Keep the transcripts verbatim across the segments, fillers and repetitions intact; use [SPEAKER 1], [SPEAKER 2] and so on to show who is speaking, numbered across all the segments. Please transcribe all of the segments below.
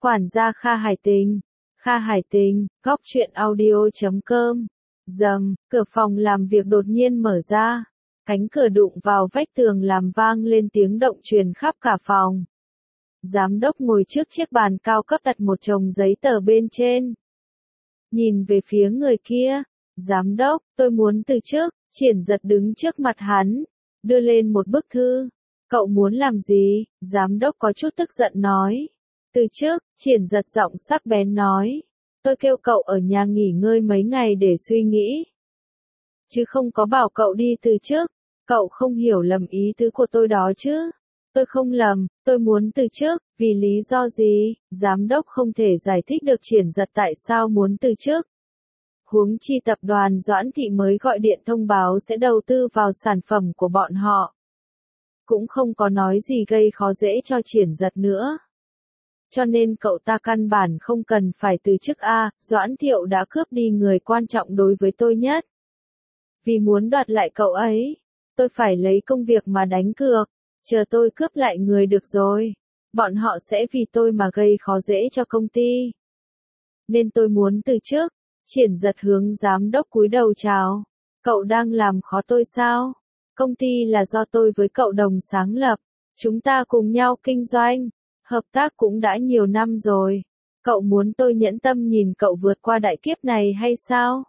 [SPEAKER 1] Quản gia Kha Hải Tình, Kha Hải Tình, góc truyện audio chấm com. Dầm, cửa phòng làm việc đột nhiên mở ra. Cánh cửa đụng vào vách tường làm vang lên tiếng động truyền khắp cả phòng. Giám đốc ngồi trước chiếc bàn cao cấp đặt một chồng giấy tờ bên trên. Nhìn về phía người kia, giám đốc, tôi muốn từ chức. Triển Giật đứng trước mặt hắn, đưa lên một bức thư. Cậu muốn làm gì? Giám đốc có chút tức giận nói. Từ chức, Triển Giật giọng sắc bén nói. Tôi kêu cậu ở nhà nghỉ ngơi mấy ngày để suy nghĩ. Chứ không có bảo cậu đi từ chức. Cậu không hiểu lầm ý tứ của tôi đó chứ. Tôi không lầm, tôi muốn từ chức, vì lý do gì? Giám đốc không thể giải thích được Triển Giật tại sao muốn từ chức. Huống chi tập đoàn Doãn Thị mới gọi điện thông báo sẽ đầu tư vào sản phẩm của bọn họ. Cũng không có nói gì gây khó dễ cho Triển Giật nữa. Cho nên cậu ta căn bản không cần phải từ chức a, Doãn Thiệu đã cướp đi người quan trọng đối với tôi nhất. Vì muốn đoạt lại cậu ấy, tôi phải lấy công việc mà đánh cược, chờ tôi cướp lại người được rồi. Bọn họ sẽ vì tôi mà gây khó dễ cho công ty. Nên tôi muốn từ chức. Triển Giật hướng giám đốc cúi đầu chào. Cậu đang làm khó tôi sao? Công ty là do tôi với cậu đồng sáng lập. Chúng ta cùng nhau kinh doanh. Hợp tác cũng đã nhiều năm rồi. Cậu muốn tôi nhẫn tâm nhìn cậu vượt qua đại kiếp này hay sao?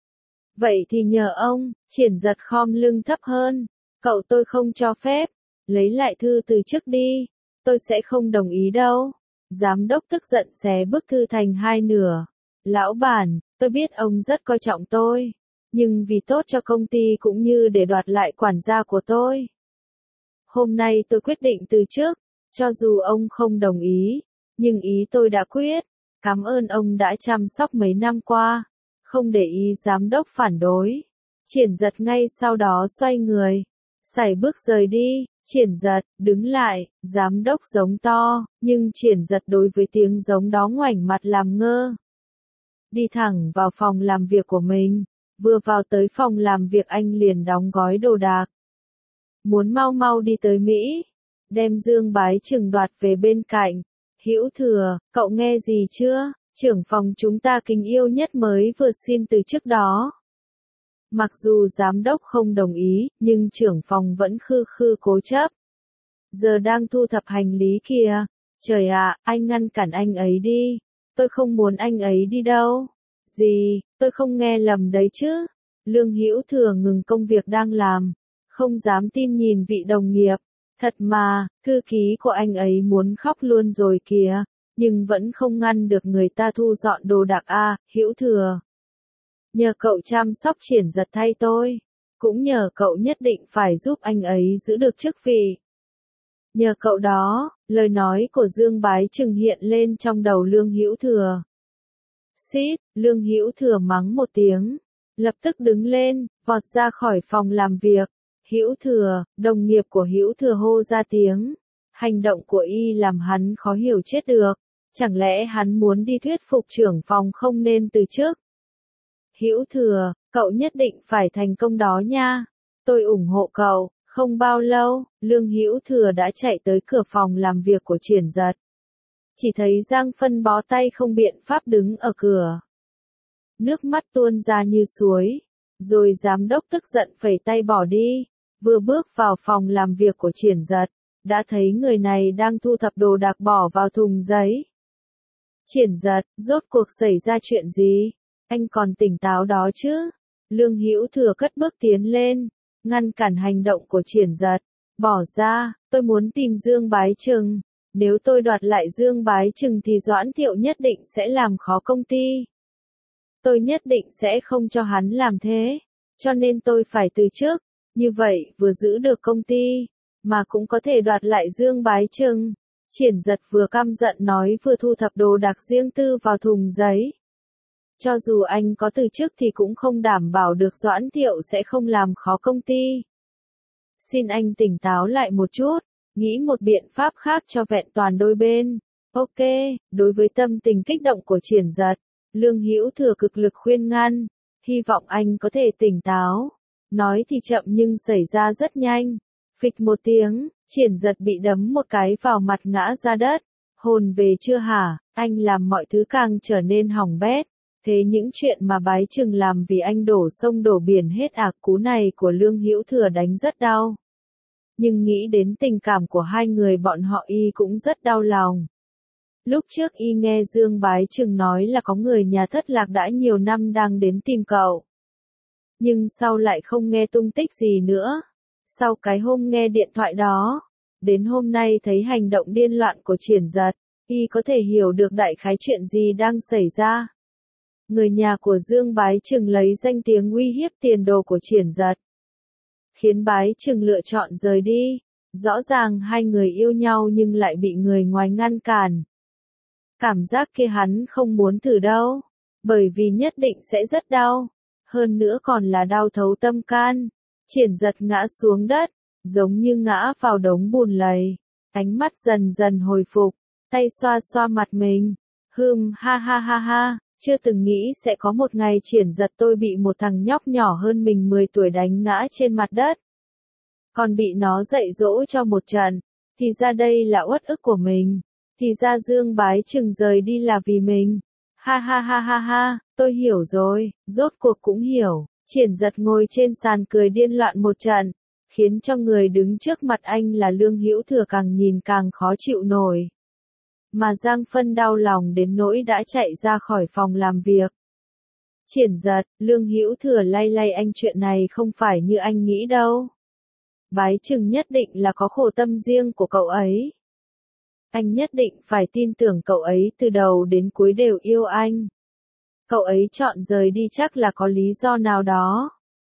[SPEAKER 1] Vậy thì nhờ ông. Triển Giật khom lưng thấp hơn. Cậu tôi không cho phép. Lấy lại thư từ chức đi. Tôi sẽ không đồng ý đâu. Giám đốc tức giận xé bức thư thành hai nửa. Lão bản, tôi biết ông rất coi trọng tôi. Nhưng vì tốt cho công ty cũng như để đoạt lại quản gia của tôi. Hôm nay tôi quyết định từ chức. Cho dù ông không đồng ý. Nhưng ý tôi đã quyết. Cảm ơn ông đã chăm sóc mấy năm qua. Không để ý giám đốc phản đối. Triển Giật ngay sau đó xoay người. Sải bước rời đi. Triển Giật, đứng lại. Giám đốc giống to. Nhưng Triển Giật đối với tiếng giống đó ngoảnh mặt làm ngơ. Đi thẳng vào phòng làm việc của mình. Vừa vào tới phòng làm việc anh liền đóng gói đồ đạc. Muốn mau mau đi tới Mỹ. Đem Dương Bái Trừng đoạt về bên cạnh. Hữu Thừa, cậu nghe gì chưa? Trưởng phòng chúng ta kính yêu nhất mới vừa xin từ chức đó. Mặc dù giám đốc không đồng ý, nhưng trưởng phòng vẫn khư khư cố chấp. Giờ đang thu thập hành lý kìa. Trời ạ, anh ngăn cản anh ấy đi. Tôi không muốn anh ấy đi đâu. Gì, tôi không nghe lầm đấy chứ. Lương Hữu Thừa ngừng công việc đang làm. Không dám tin nhìn vị đồng nghiệp. Thật mà, thư ký của anh ấy muốn khóc luôn rồi kìa. Nhưng vẫn không ngăn được người ta thu dọn đồ đạc a, Hữu Thừa. Nhờ cậu chăm sóc Triển Giật thay tôi. Cũng nhờ cậu nhất định phải giúp anh ấy giữ được chức vị. Nhờ cậu đó, lời nói của Dương Bái Trừng hiện lên trong đầu Lương Hữu Thừa. Xít, Lương Hữu Thừa mắng một tiếng. Lập tức đứng lên, vọt ra khỏi phòng làm việc. Hữu Thừa, đồng nghiệp của Hữu Thừa hô ra tiếng. Hành động của y làm hắn khó hiểu chết được. Chẳng lẽ hắn muốn đi thuyết phục trưởng phòng không nên từ chức? Hữu Thừa, cậu nhất định phải thành công đó nha. Tôi ủng hộ cậu. Không bao lâu, Lương Hữu Thừa đã chạy tới cửa phòng làm việc của Triển Giật. Chỉ thấy Giang Phân bó tay không biện pháp đứng ở cửa. Nước mắt tuôn ra như suối. Rồi giám đốc tức giận phẩy tay bỏ đi. Vừa bước vào phòng làm việc của Triển Giật, đã thấy người này đang thu thập đồ đạc bỏ vào thùng giấy. Triển Giật, rốt cuộc xảy ra chuyện gì? Anh còn tỉnh táo đó chứ? Lương Hữu Thừa cất bước tiến lên, ngăn cản hành động của Triển Giật. Bỏ ra, tôi muốn tìm Dương Bái Trừng. Nếu tôi đoạt lại Dương Bái Trừng thì Doãn Thiệu nhất định sẽ làm khó công ty. Tôi nhất định sẽ không cho hắn làm thế. Cho nên tôi phải từ chức. Như vậy vừa giữ được công ty, mà cũng có thể đoạt lại Dương Bái Trừng. Triển Giật vừa căm giận nói vừa thu thập đồ đạc riêng tư vào thùng giấy. Cho dù anh có từ chức thì cũng không đảm bảo được Doãn Thiệu sẽ không làm khó công ty. Xin anh tỉnh táo lại một chút, nghĩ một biện pháp khác cho vẹn toàn đôi bên. Ok, đối với tâm tình kích động của Triển Giật, Lương Hữu Thừa cực lực khuyên ngăn, hy vọng anh có thể tỉnh táo. Nói thì chậm nhưng xảy ra rất nhanh. Phịch một tiếng, Triển Giật bị đấm một cái vào mặt ngã ra đất. Hồn về chưa hả, anh làm mọi thứ càng trở nên hỏng bét. Thế những chuyện mà Bái Trừng làm vì anh đổ sông đổ biển hết à, cú này của Lương Hữu Thừa đánh rất đau. Nhưng nghĩ đến tình cảm của hai người bọn họ y cũng rất đau lòng. Lúc trước y nghe Dương Bái Trừng nói là có người nhà thất lạc đã nhiều năm đang đến tìm cậu. Nhưng sau lại không nghe tung tích gì nữa. Sau cái hôm nghe điện thoại đó, đến hôm nay thấy hành động điên loạn của Triển Giật, y có thể hiểu được đại khái chuyện gì đang xảy ra. Người nhà của Dương Bái Trừng lấy danh tiếng uy hiếp tiền đồ của Triển Giật, khiến Bái Trừng lựa chọn rời đi. Rõ ràng hai người yêu nhau nhưng lại bị người ngoài ngăn cản. Cảm giác kia hắn không muốn thử đâu, bởi vì nhất định sẽ rất đau, hơn nữa còn là đau thấu tâm can. Triển Giật ngã xuống đất, giống như ngã vào đống bùn lầy, ánh mắt dần dần hồi phục, tay xoa xoa mặt mình. Hừm, ha ha ha ha, chưa từng nghĩ sẽ có một ngày Triển Giật tôi bị một thằng nhóc nhỏ hơn mình mười tuổi đánh ngã trên mặt đất. Còn bị nó dạy dỗ cho một trận, thì ra đây là uất ức của mình, thì ra Dương Bái Trừng rời đi là vì mình. Ha ha ha ha ha, tôi hiểu rồi, rốt cuộc cũng hiểu. Triển Giật ngồi trên sàn cười điên loạn một trận, khiến cho người đứng trước mặt anh là Lương Hữu Thừa càng nhìn càng khó chịu nổi. Mà Giang Phân đau lòng đến nỗi đã chạy ra khỏi phòng làm việc. Triển Giật, Lương Hữu Thừa lay lay anh, chuyện này không phải như anh nghĩ đâu. Bái Trừng nhất định là có khổ tâm riêng của cậu ấy. Anh nhất định phải tin tưởng cậu ấy từ đầu đến cuối đều yêu anh. Cậu ấy chọn rời đi chắc là có lý do nào đó.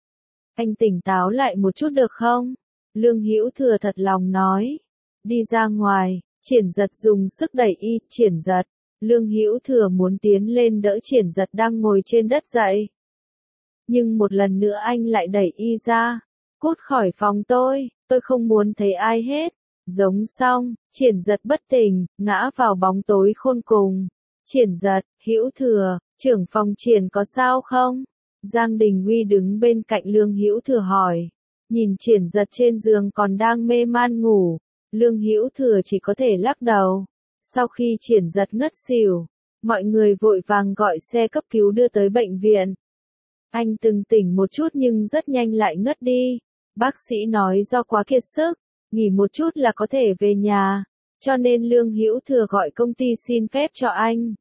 [SPEAKER 1] Anh tỉnh táo lại một chút được không? Lương Hữu Thừa thật lòng nói. Đi ra ngoài, Triển Giật dùng sức đẩy y. Triển Giật, Lương Hữu Thừa muốn tiến lên đỡ Triển Giật đang ngồi trên đất dậy. Nhưng một lần nữa anh lại đẩy y ra. Cút khỏi phòng tôi, tôi không muốn thấy ai hết. Giống xong, Triển Giật bất tỉnh, ngã vào bóng tối khôn cùng. Triển Giật, Hữu Thừa, trưởng phòng Triển có sao không? Giang Đình Huy đứng bên cạnh Lương Hữu Thừa hỏi. Nhìn Triển Giật trên giường còn đang mê man ngủ, Lương Hữu Thừa chỉ có thể lắc đầu. Sau khi Triển Giật ngất xỉu, mọi người vội vàng gọi xe cấp cứu đưa tới bệnh viện. Anh từng tỉnh một chút nhưng rất nhanh lại ngất đi. Bác sĩ nói do quá kiệt sức, nghỉ một chút là có thể về nhà, cho nên Lương Hữu Thừa gọi công ty xin phép cho anh.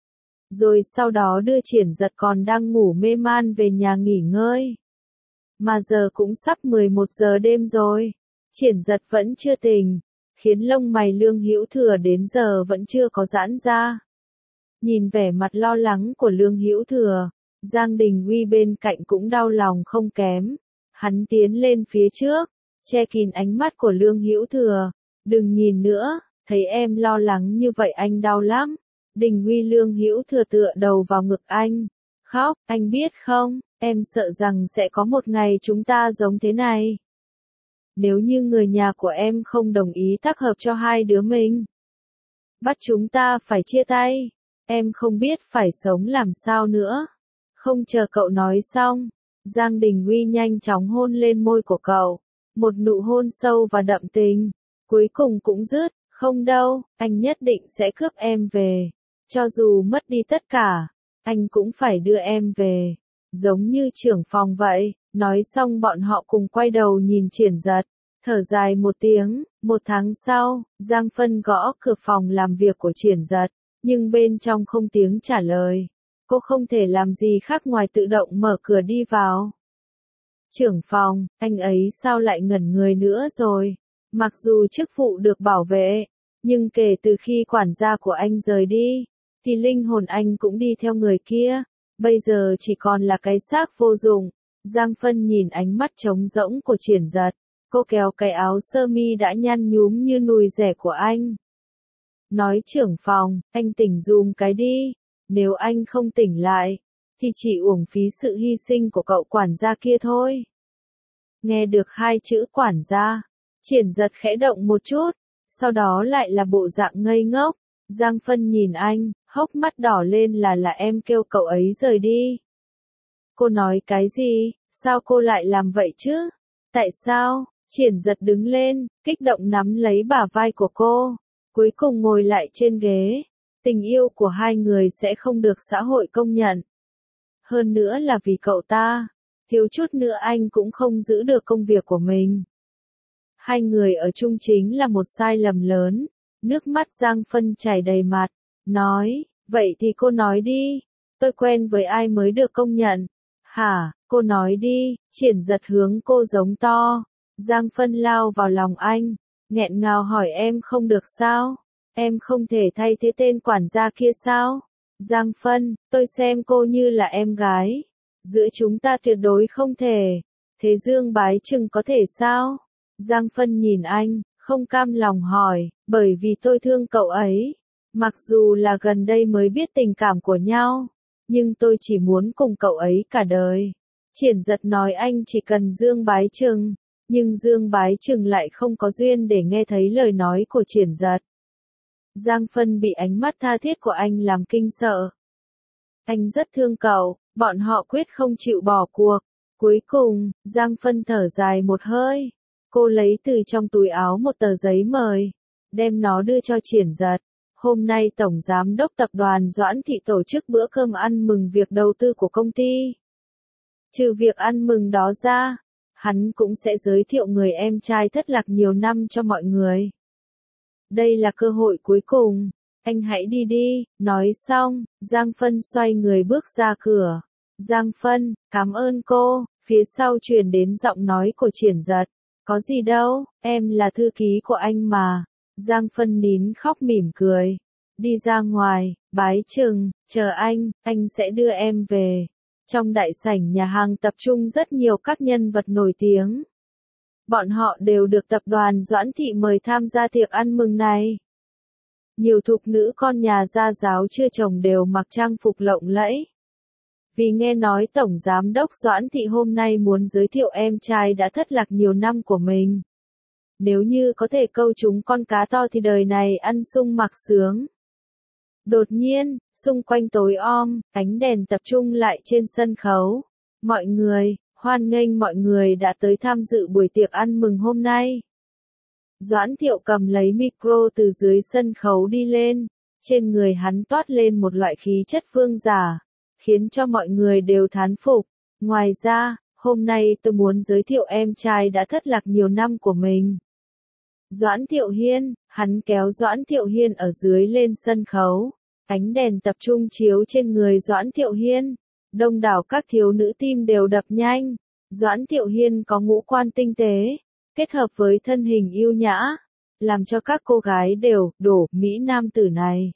[SPEAKER 1] Rồi sau đó đưa Triển Giật còn đang ngủ mê man về nhà nghỉ ngơi. Mà giờ cũng sắp mười một giờ đêm rồi, Triển Giật vẫn chưa tỉnh, khiến lông mày Lương Hữu Thừa đến giờ vẫn chưa có giãn ra. Nhìn vẻ mặt lo lắng của Lương Hữu Thừa, Giang Đình Huy bên cạnh cũng đau lòng không kém. Hắn tiến lên phía trước, che kín ánh mắt của Lương Hữu Thừa. Đừng nhìn nữa, thấy em lo lắng như vậy anh đau lắm. Đình Huy. Lương Hữu Thừa tựa đầu vào ngực anh, khóc. Anh biết không, em sợ rằng sẽ có một ngày chúng ta giống thế này. Nếu như người nhà của em không đồng ý tác hợp cho hai đứa mình, bắt chúng ta phải chia tay, em không biết phải sống làm sao nữa. Không chờ cậu nói xong, Giang Đình Huy nhanh chóng hôn lên môi của cậu. Một nụ hôn sâu và đậm tình. Cuối cùng cũng dứt. Không đâu, anh nhất định sẽ cướp em về. Cho dù mất đi tất cả, anh cũng phải đưa em về. Giống như trưởng phòng vậy. Nói xong bọn họ cùng quay đầu nhìn Triển Giật. Thở dài một tiếng. Một tháng sau, Giang Phân gõ cửa phòng làm việc của Triển Giật. Nhưng bên trong không tiếng trả lời. Cô không thể làm gì khác ngoài tự động mở cửa đi vào. Trưởng phòng, anh ấy sao lại ngẩn người nữa rồi? Mặc dù chức vụ được bảo vệ, nhưng kể từ khi quản gia của anh rời đi, thì linh hồn anh cũng đi theo người kia. Bây giờ chỉ còn là cái xác vô dụng. Giang Phân nhìn ánh mắt trống rỗng của Triển Giật. Cô kéo cái áo sơ mi đã nhăn nhúm như nùi rẻ của anh. Nói trưởng phòng, anh tỉnh dùm cái đi. Nếu anh không tỉnh lại, thì chỉ uổng phí sự hy sinh của cậu quản gia kia thôi. Nghe được hai chữ quản gia, Triển Giật khẽ động một chút, sau đó lại là bộ dạng ngây ngốc. Giang Phân nhìn anh, hốc mắt đỏ lên là là em kêu cậu ấy rời đi. Cô nói cái gì, sao cô lại làm vậy chứ? Tại sao? Triển Giật đứng lên, kích động nắm lấy bả vai của cô. cuối cùng ngồi lại trên ghế. Tình yêu của hai người sẽ không được xã hội công nhận. Hơn nữa là vì cậu ta, thiếu chút nữa anh cũng không giữ được công việc của mình. Hai người ở chung chính là một sai lầm lớn. Nước mắt Giang Phân chảy đầy mặt, nói, vậy thì cô nói đi, tôi quen với ai mới được công nhận? Hả, cô nói đi, Triển Giật hướng cô giống to. Giang Phân lao vào lòng anh, nghẹn ngào hỏi em không được sao? Em không thể thay thế tên quản gia kia sao? Giang Phân, tôi xem cô như là em gái. Giữa chúng ta tuyệt đối không thể. Thế Dương Bái Trừng có thể sao? Giang Phân nhìn anh, không cam lòng hỏi, bởi vì tôi thương cậu ấy. Mặc dù là gần đây mới biết tình cảm của nhau, nhưng tôi chỉ muốn cùng cậu ấy cả đời. Triển Giật nói anh chỉ cần Dương Bái Trừng, nhưng Dương Bái Trừng lại không có duyên để nghe thấy lời nói của Triển Giật. Giang Phân bị ánh mắt tha thiết của anh làm kinh sợ. Anh rất thương cậu, bọn họ quyết không chịu bỏ cuộc. Cuối cùng, Giang Phân thở dài một hơi. Cô lấy từ trong túi áo một tờ giấy mời, đem nó đưa cho Triển Giật. Hôm nay Tổng Giám đốc Tập đoàn Doãn Thị tổ chức bữa cơm ăn mừng việc đầu tư của công ty. Trừ việc ăn mừng đó ra, hắn cũng sẽ giới thiệu người em trai thất lạc nhiều năm cho mọi người. Đây là cơ hội cuối cùng, anh hãy đi đi, nói xong, Giang Phân xoay người bước ra cửa. Giang Phân, cảm ơn cô, phía sau truyền đến giọng nói của Triển Giật. Có gì đâu, em là thư ký của anh mà. Giang Phân nín khóc mỉm cười. Đi ra ngoài, Bái Trừng, chờ anh, anh sẽ đưa em về. Trong đại sảnh nhà hàng tập trung rất nhiều các nhân vật nổi tiếng. Bọn họ đều được tập đoàn Doãn Thị mời tham gia tiệc ăn mừng này. Nhiều thục nữ con nhà gia giáo chưa chồng đều mặc trang phục lộng lẫy. Vì nghe nói Tổng Giám đốc Doãn Thị hôm nay muốn giới thiệu em trai đã thất lạc nhiều năm của mình. Nếu như có thể câu trúng con cá to thì đời này ăn sung mặc sướng. Đột nhiên, xung quanh tối om, ánh đèn tập trung lại trên sân khấu. Mọi người, hoan nghênh mọi người đã tới tham dự buổi tiệc ăn mừng hôm nay. Doãn Thiệu cầm lấy micro từ dưới sân khấu đi lên. Trên người hắn toát lên một loại khí chất vương giả, khiến cho mọi người đều thán phục. Ngoài ra, hôm nay tôi muốn giới thiệu em trai đã thất lạc nhiều năm của mình. Doãn Thiệu Hiên, hắn kéo Doãn Thiệu Hiên ở dưới lên sân khấu. Ánh đèn tập trung chiếu trên người Doãn Thiệu Hiên. Đông đảo các thiếu nữ tim đều đập nhanh. Doãn Thiệu Hiên có ngũ quan tinh tế, kết hợp với thân hình yêu nhã, làm cho các cô gái đều đổ mỹ nam tử này.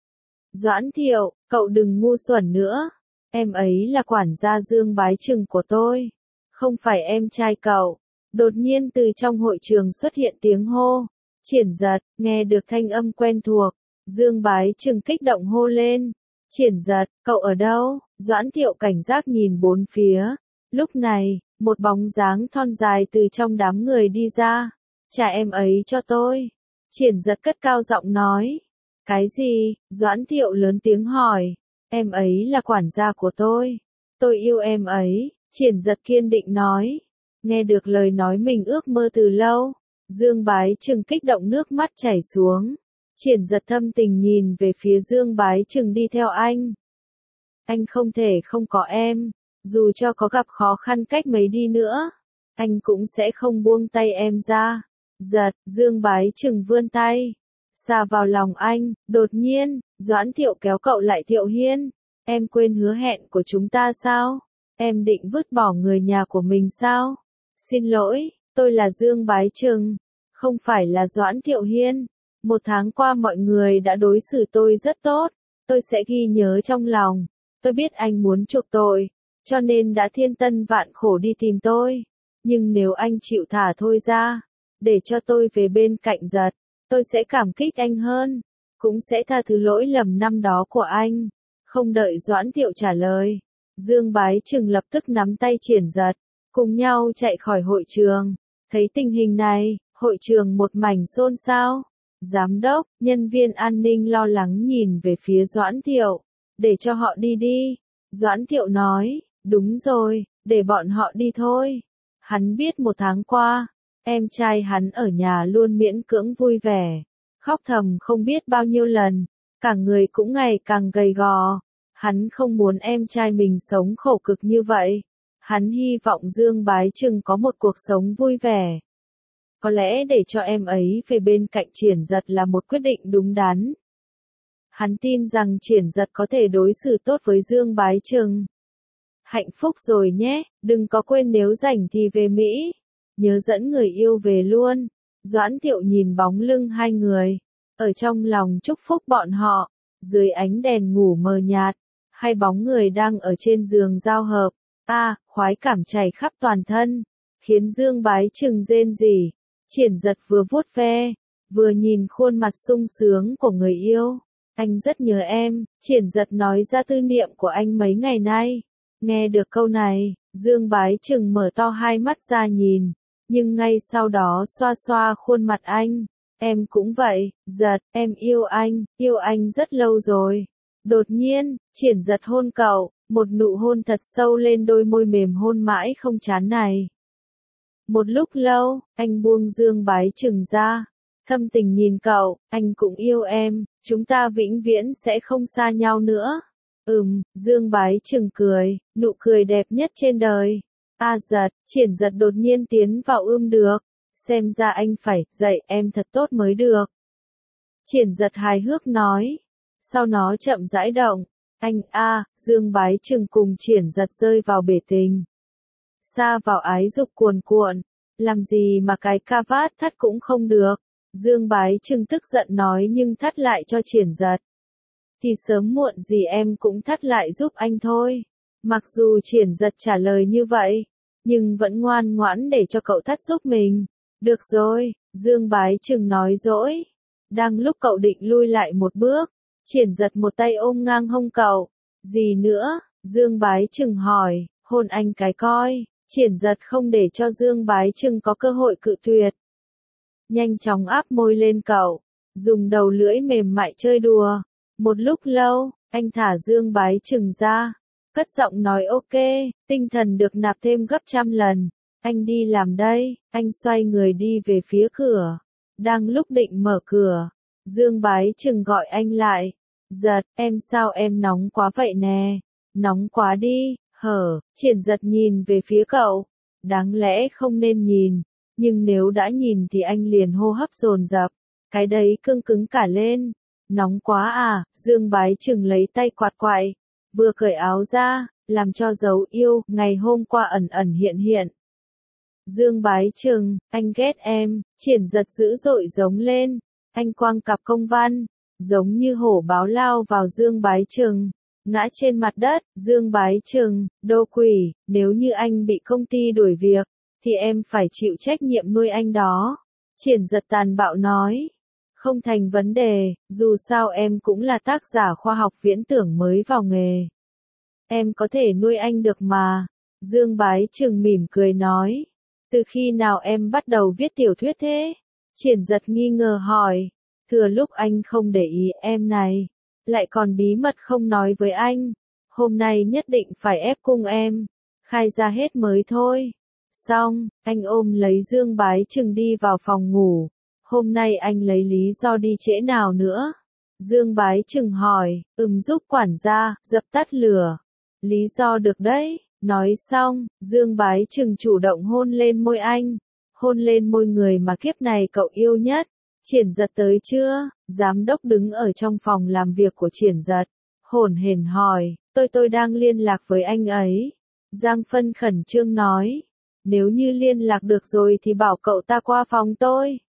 [SPEAKER 1] Doãn Thiệu, cậu đừng ngu xuẩn nữa. Em ấy là quản gia Dương Bái Trừng của tôi, không phải em trai cậu. Đột nhiên từ trong hội trường xuất hiện tiếng hô. Triển Giật, nghe được thanh âm quen thuộc. Dương Bái Trừng kích động hô lên. Triển Giật, cậu ở đâu? Doãn Thiệu cảnh giác nhìn bốn phía. Lúc này, một bóng dáng thon dài từ trong đám người đi ra. Trả em ấy cho tôi. Triển Giật cất cao giọng nói. Cái gì? Doãn Thiệu lớn tiếng hỏi. Em ấy là quản gia của tôi. Tôi yêu em ấy. Triển Giật kiên định nói. Nghe được lời nói mình ước mơ từ lâu, Dương Bái Trừng kích động nước mắt chảy xuống. Triển Giật thâm tình nhìn về phía Dương Bái Trừng đi theo anh. Anh không thể không có em, dù cho có gặp khó khăn cách mấy đi nữa, anh cũng sẽ không buông tay em ra. Giật, Dương Bái Trừng vươn tay, xà vào lòng anh. Đột nhiên, Doãn Thiệu kéo cậu lại. Thiệu Hiên, em quên hứa hẹn của chúng ta sao? Em định vứt bỏ người nhà của mình sao? Xin lỗi, tôi là Dương Bái Trừng, không phải là Doãn Thiệu Hiên. Một tháng qua mọi người đã đối xử tôi rất tốt, tôi sẽ ghi nhớ trong lòng. Tôi biết anh muốn chuộc tội, cho nên đã thiên tân vạn khổ đi tìm tôi. Nhưng nếu anh chịu thả tôi ra, để cho tôi về bên cạnh Giật, tôi sẽ cảm kích anh hơn, cũng sẽ tha thứ lỗi lầm năm đó của anh. Không đợi Doãn Thiệu trả lời, Dương Bái Trừng lập tức nắm tay Triển Giật, cùng nhau chạy khỏi hội trường. Thấy tình hình này, hội trường một mảnh xôn xao. Giám đốc, nhân viên an ninh lo lắng nhìn về phía Doãn Thiệu. Để cho họ đi đi. Doãn Thiệu nói, đúng rồi, để bọn họ đi thôi. Hắn biết một tháng qua, em trai hắn ở nhà luôn miễn cưỡng vui vẻ, khóc thầm không biết bao nhiêu lần, cả người cũng ngày càng gầy gò. Hắn không muốn em trai mình sống khổ cực như vậy. Hắn hy vọng Dương Bái Trừng có một cuộc sống vui vẻ. Có lẽ để cho em ấy về bên cạnh Triển Giật là một quyết định đúng đắn. Hắn tin rằng Triển Giật có thể đối xử tốt với Dương Bái Trừng. Hạnh phúc rồi nhé, đừng có quên nếu rảnh thì về Mỹ. Nhớ dẫn người yêu về luôn. Doãn Thiệu nhìn bóng lưng hai người. Ở trong lòng chúc phúc bọn họ. Dưới ánh đèn ngủ mờ nhạt. Hai bóng người đang ở trên giường giao hợp. A, à, khoái cảm chảy khắp toàn thân. Khiến Dương Bái Trừng rên rỉ. Triển Giật vừa vuốt ve. Vừa nhìn khuôn mặt sung sướng của người yêu. Anh rất nhớ em. Triển Giật nói ra tư niệm của anh mấy ngày nay. Nghe được câu này, Dương Bái Trừng mở to hai mắt ra nhìn, nhưng ngay sau đó xoa xoa khuôn mặt anh. Em cũng vậy, Giật, em yêu anh, yêu anh rất lâu rồi. Đột nhiên, Triển Giật hôn cậu, một nụ hôn thật sâu lên đôi môi mềm hôn mãi không chán này. Một lúc lâu, anh buông Dương Bái Trừng ra, thâm tình nhìn cậu, anh cũng yêu em, chúng ta vĩnh viễn sẽ không xa nhau nữa. Ừm, Dương Bái Trừng cười, nụ cười đẹp nhất trên đời. A à, Giật, Triển Giật đột nhiên tiến vào ưm được. Xem ra anh phải dạy em thật tốt mới được. Triển Giật hài hước nói. Sau nó chậm rãi động. Anh a, à, Dương Bái Trừng cùng Triển Giật rơi vào bể tình. Xa vào ái dục cuồn cuộn. Làm gì mà cái ca vát thắt cũng không được. Dương Bái Trừng tức giận nói nhưng thắt lại cho Triển Giật. Thì sớm muộn gì em cũng thắt lại giúp anh thôi. Mặc dù Triển Giật trả lời như vậy, nhưng vẫn ngoan ngoãn để cho cậu thắt giúp mình. Được rồi, Dương Bái Trừng nói dỗi. Đang lúc cậu định lui lại một bước, Triển Giật một tay ôm ngang hông cậu. Gì nữa? Dương Bái Trừng hỏi, hôn anh cái coi. Triển Giật không để cho Dương Bái Trừng có cơ hội cự tuyệt. Nhanh chóng áp môi lên cậu, dùng đầu lưỡi mềm mại chơi đùa. Một lúc lâu, anh thả Dương Bái Trừng ra, cất giọng nói ok, tinh thần được nạp thêm gấp trăm lần. Anh đi làm đây, anh xoay người đi về phía cửa. Đang lúc định mở cửa, Dương Bái Trừng gọi anh lại. Giật, em sao em nóng quá vậy nè? Nóng quá đi, hở, Triển Giật nhìn về phía cậu. Đáng lẽ không nên nhìn, nhưng nếu đã nhìn thì anh liền hô hấp dồn dập. Cái đấy cương cứng cả lên. Nóng quá à, Dương Bái Trừng lấy tay quạt quại, vừa cởi áo ra, làm cho dấu yêu, ngày hôm qua ẩn ẩn hiện hiện. Dương Bái Trừng, anh ghét em, Triển Giật dữ dội giống lên, anh quăng cặp công văn, giống như hổ báo lao vào Dương Bái Trừng, ngã trên mặt đất. Dương Bái Trừng, đồ quỷ, nếu như anh bị công ty đuổi việc, thì em phải chịu trách nhiệm nuôi anh đó. Triển Giật tàn bạo nói. Không thành vấn đề, dù sao em cũng là tác giả khoa học viễn tưởng mới vào nghề. Em có thể nuôi anh được mà. Dương Bái Trừng mỉm cười nói. Từ khi nào em bắt đầu viết tiểu thuyết thế? Triển Giật nghi ngờ hỏi. Thừa lúc anh không để ý em này, lại còn bí mật không nói với anh. Hôm nay nhất định phải ép cung em, khai ra hết mới thôi. Xong, anh ôm lấy Dương Bái Trừng đi vào phòng ngủ. Hôm nay anh lấy lý do đi trễ nào nữa? Dương Bái Trừng hỏi, ừm giúp quản gia, dập tắt lửa. Lý do được đấy. Nói xong, Dương Bái Trừng chủ động hôn lên môi anh. Hôn lên môi người mà kiếp này cậu yêu nhất. Triển Giật tới chưa? Giám đốc đứng ở trong phòng làm việc của Triển Giật. Hổn hển hỏi, tôi tôi đang liên lạc với anh ấy. Giang Phân khẩn trương nói. Nếu như liên lạc được rồi thì bảo cậu ta qua phòng tôi.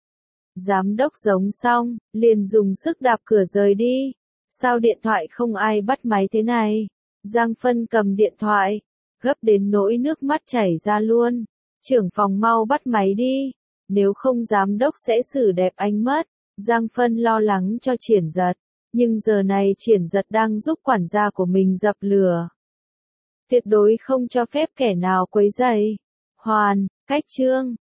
[SPEAKER 1] Giám đốc giống xong, liền dùng sức đạp cửa rời đi. Sao điện thoại không ai bắt máy thế này? Giang Phân cầm điện thoại, gấp đến nỗi nước mắt chảy ra luôn. Trưởng phòng mau bắt máy đi, nếu không giám đốc sẽ xử đẹp anh mất. Giang Phân lo lắng cho Triển Giật, nhưng giờ này Triển Giật đang giúp quản gia của mình dập lửa. Tuyệt đối không cho phép kẻ nào quấy rầy. Hoàn, cách chương.